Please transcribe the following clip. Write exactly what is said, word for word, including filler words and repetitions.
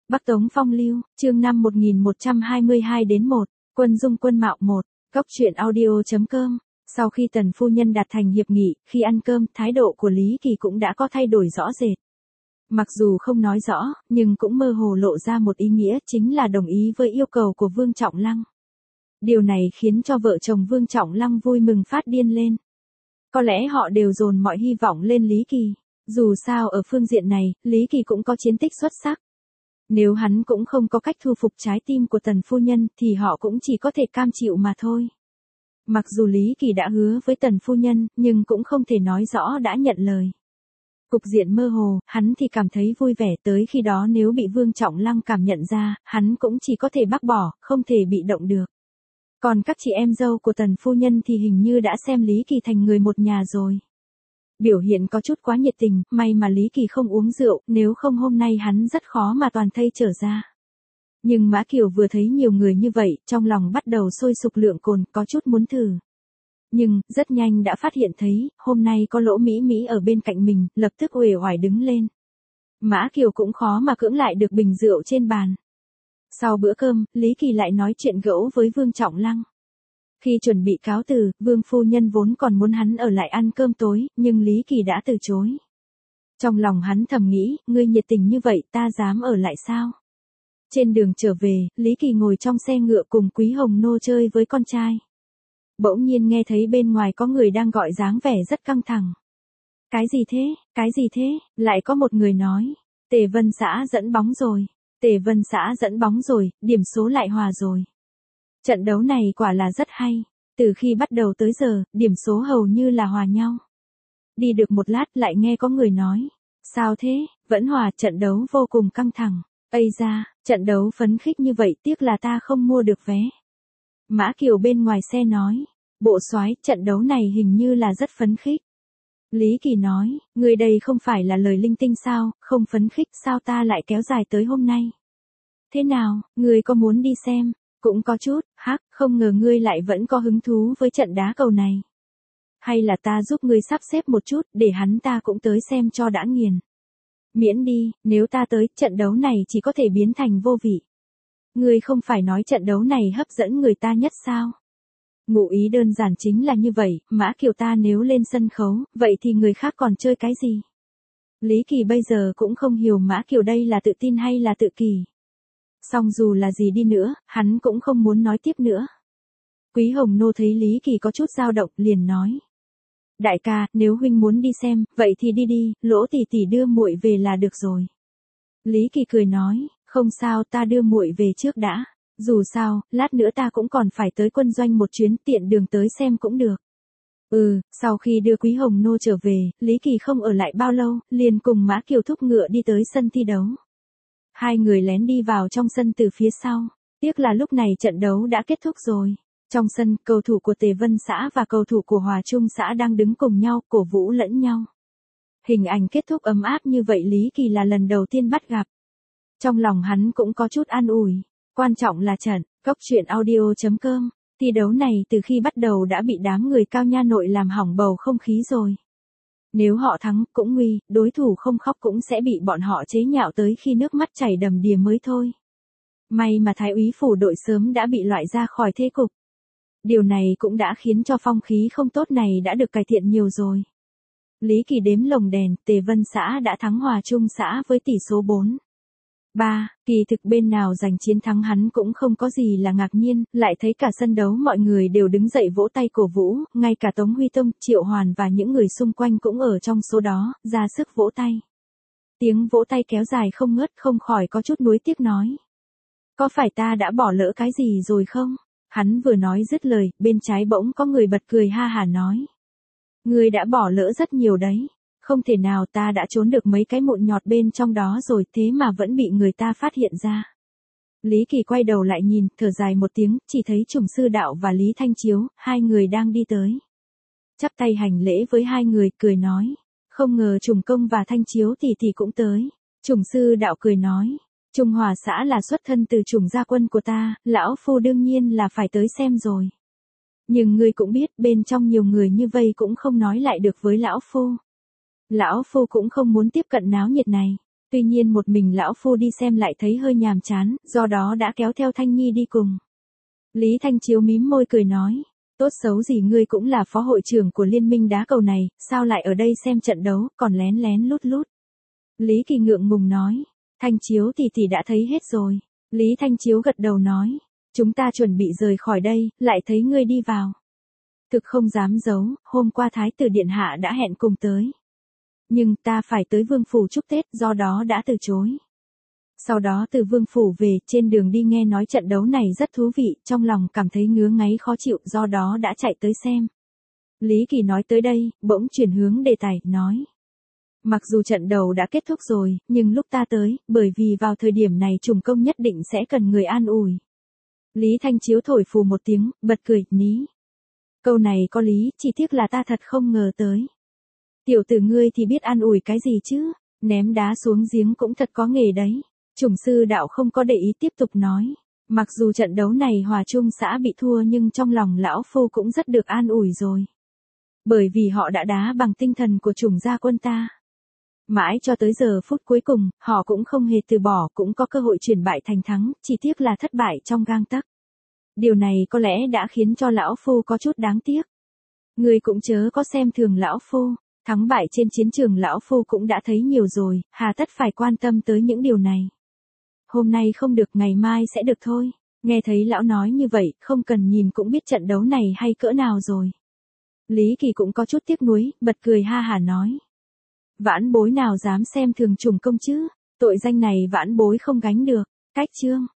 Bắc Tống Phong Lưu, chương năm một nghìn một trăm hai mươi hai đến một, Quân Dung Quân Mạo một, Cốc truyện audio.com. Sau khi Tần phu nhân đạt thành hiệp nghị, khi ăn cơm, thái độ của Lý Kỳ cũng đã có thay đổi rõ rệt. Mặc dù không nói rõ, nhưng cũng mơ hồ lộ ra một ý nghĩa, chính là đồng ý với yêu cầu của Vương Trọng Lăng. Điều này khiến cho vợ chồng Vương Trọng Lăng vui mừng phát điên lên. Có lẽ họ đều dồn mọi hy vọng lên Lý Kỳ. Dù sao ở phương diện này, Lý Kỳ cũng có chiến tích xuất sắc. Nếu hắn cũng không có cách thu phục trái tim của Tần phu nhân, thì họ cũng chỉ có thể cam chịu mà thôi. Mặc dù Lý Kỳ đã hứa với Tần phu nhân, nhưng cũng không thể nói rõ đã nhận lời. Cục diện mơ hồ, hắn thì cảm thấy vui vẻ, tới khi đó nếu bị Vương Trọng Lăng cảm nhận ra, hắn cũng chỉ có thể bác bỏ, không thể bị động được. Còn các chị em dâu của Tần phu nhân thì hình như đã xem Lý Kỳ thành người một nhà rồi. Biểu hiện có chút quá nhiệt tình, may mà Lý Kỳ không uống rượu, nếu không hôm nay hắn rất khó mà toàn thây trở ra. Nhưng Mã Kiều vừa thấy nhiều người như vậy, trong lòng bắt đầu sôi sục lượng cồn, có chút muốn thử. Nhưng, rất nhanh đã phát hiện thấy, hôm nay có Lỗ Mỹ Mỹ ở bên cạnh mình, lập tức uể oải đứng lên. Mã Kiều cũng khó mà cưỡng lại được bình rượu trên bàn. Sau bữa cơm, Lý Kỳ lại nói chuyện gẫu với Vương Trọng Lăng. Khi chuẩn bị cáo từ, Vương phu nhân vốn còn muốn hắn ở lại ăn cơm tối, nhưng Lý Kỳ đã từ chối. Trong lòng hắn thầm nghĩ, ngươi nhiệt tình như vậy, ta dám ở lại sao? Trên đường trở về, Lý Kỳ ngồi trong xe ngựa cùng Quý Hồng Nô chơi với con trai. Bỗng nhiên nghe thấy bên ngoài có người đang gọi dáng vẻ rất căng thẳng. Cái gì thế, cái gì thế, lại có một người nói, Tề Vân xã dẫn bóng rồi, Tề Vân xã dẫn bóng rồi, điểm số lại hòa rồi. Trận đấu này quả là rất hay, từ khi bắt đầu tới giờ, điểm số hầu như là hòa nhau. Đi được một lát lại nghe có người nói, sao thế, vẫn hòa, trận đấu vô cùng căng thẳng. Ây da, trận đấu phấn khích như vậy, tiếc là ta không mua được vé. Mã Kiều bên ngoài xe nói, bộ soái, trận đấu này hình như là rất phấn khích. Lý Kỳ nói, người đây không phải là lời linh tinh sao, không phấn khích sao ta lại kéo dài tới hôm nay. Thế nào, người có muốn đi xem? Cũng có chút, hắc, không ngờ ngươi lại vẫn có hứng thú với trận đá cầu này. Hay là ta giúp ngươi sắp xếp một chút, để hắn ta cũng tới xem cho đã nghiền. Miễn đi, nếu ta tới, trận đấu này chỉ có thể biến thành vô vị. Ngươi không phải nói trận đấu này hấp dẫn người ta nhất sao? Ngụ ý đơn giản chính là như vậy, Mã Kiều ta nếu lên sân khấu, vậy thì người khác còn chơi cái gì? Lý Kỳ bây giờ cũng không hiểu Mã Kiều đây là tự tin hay là tự kỳ. Song dù là gì đi nữa, hắn cũng không muốn nói tiếp nữa. Quý Hồng Nô thấy Lý Kỳ có chút dao động, liền nói. Đại ca, nếu huynh muốn đi xem, vậy thì đi đi, Lỗ tỷ tỷ đưa muội về là được rồi. Lý Kỳ cười nói, không sao, ta đưa muội về trước đã. Dù sao, lát nữa ta cũng còn phải tới quân doanh một chuyến, tiện đường tới xem cũng được. Ừ, sau khi đưa Quý Hồng Nô trở về, Lý Kỳ không ở lại bao lâu, liền cùng Mã Kiều thúc ngựa đi tới sân thi đấu. Hai người lén đi vào trong sân từ phía sau. Tiếc là lúc này trận đấu đã kết thúc rồi. Trong sân, cầu thủ của Tề Vân xã và cầu thủ của Hòa Trung xã đang đứng cùng nhau, cổ vũ lẫn nhau. Hình ảnh kết thúc ấm áp như vậy Lý Kỳ là lần đầu tiên bắt gặp. Trong lòng hắn cũng có chút an ủi. Quan trọng là trận, Cốc truyện audio.com. Thi đấu này từ khi bắt đầu đã bị đám người Cao Nha Nội làm hỏng bầu không khí rồi. Nếu họ thắng, cũng nguy, đối thủ không khóc cũng sẽ bị bọn họ chế nhạo tới khi nước mắt chảy đầm đìa mới thôi. May mà Thái úy phủ đội sớm đã bị loại ra khỏi thế cục. Điều này cũng đã khiến cho phong khí không tốt này đã được cải thiện nhiều rồi. Lý Kỳ đếm lồng đèn, Tề Vân xã đã thắng Hòa Trung xã với tỷ số bốn ba, kỳ thực bên nào giành chiến thắng hắn cũng không có gì là ngạc nhiên, lại thấy cả sân đấu mọi người đều đứng dậy vỗ tay cổ vũ, ngay cả Tống Huy Tông, Triệu Hoàn và những người xung quanh cũng ở trong số đó, ra sức vỗ tay. Tiếng vỗ tay kéo dài không ngớt, không khỏi có chút nuối tiếc nói. Có phải ta đã bỏ lỡ cái gì rồi không? Hắn vừa nói dứt lời, bên trái bỗng có người bật cười ha hả nói. Ngươi đã bỏ lỡ rất nhiều đấy. Không thể nào, ta đã trốn được mấy cái mụn nhọt bên trong đó rồi, thế mà vẫn bị người ta phát hiện ra. Lý Kỳ quay đầu lại nhìn, thở dài một tiếng, chỉ thấy Trùng Sư Đạo và Lý Thanh Chiếu, hai người đang đi tới. Chắp tay hành lễ với hai người, cười nói. Không ngờ Trùng Công và Thanh Chiếu tỷ tỷ cũng tới. Trùng Sư Đạo cười nói. Trung Hòa xã là xuất thân từ Trùng gia quân của ta, lão phu đương nhiên là phải tới xem rồi. Nhưng ngươi cũng biết, bên trong nhiều người như vây cũng không nói lại được với lão phu. Lão phu cũng không muốn tiếp cận náo nhiệt này. Tuy nhiên một mình lão phu đi xem lại thấy hơi nhàm chán, do đó đã kéo theo Thanh Nhi đi cùng. Lý Thanh Chiếu mím môi cười nói, tốt xấu gì ngươi cũng là phó hội trưởng của liên minh đá cầu này, sao lại ở đây xem trận đấu, còn lén lén lút lút. Lý Kỳ ngượng ngùng nói, Thanh Chiếu tỷ tỷ đã thấy hết rồi. Lý Thanh Chiếu gật đầu nói, chúng ta chuẩn bị rời khỏi đây, lại thấy ngươi đi vào. Thực không dám giấu, hôm qua Thái tử Điện Hạ đã hẹn cùng tới. Nhưng ta phải tới Vương Phủ chúc Tết, do đó đã từ chối. Sau đó từ Vương Phủ về, trên đường đi nghe nói trận đấu này rất thú vị, trong lòng cảm thấy ngứa ngáy khó chịu, do đó đã chạy tới xem. Lý Kỳ nói tới đây, bỗng chuyển hướng đề tài, nói. Mặc dù trận đấu đã kết thúc rồi, nhưng lúc ta tới, bởi vì vào thời điểm này trùng công nhất định sẽ cần người an ủi. Lý Thanh Chiếu thổi phù một tiếng, bật cười, ní. Câu này có lý, chỉ tiếc là ta thật không ngờ tới. Tiểu tử ngươi thì biết an ủi cái gì chứ, ném đá xuống giếng cũng thật có nghề đấy. Chủng sư đạo không có để ý tiếp tục nói. Mặc dù trận đấu này Hòa Trung xã bị thua nhưng trong lòng lão phu cũng rất được an ủi rồi. Bởi vì họ đã đá bằng tinh thần của chủng gia quân ta. Mãi cho tới giờ phút cuối cùng, họ cũng không hề từ bỏ, cũng có cơ hội chuyển bại thành thắng, chỉ tiếc là thất bại trong gang tấc. Điều này có lẽ đã khiến cho lão phu có chút đáng tiếc. Người cũng chớ có xem thường lão phu, thắng bại trên chiến trường lão phu cũng đã thấy nhiều rồi, hà tất phải quan tâm tới những điều này. Hôm nay không được ngày mai sẽ được thôi. Nghe thấy lão nói như vậy, không cần nhìn cũng biết trận đấu này hay cỡ nào rồi. Lý Kỳ cũng có chút tiếc nuối, bật cười ha hả nói. Vãn bối nào dám xem thường trùng công chứ, tội danh này vãn bối không gánh được. Cách chương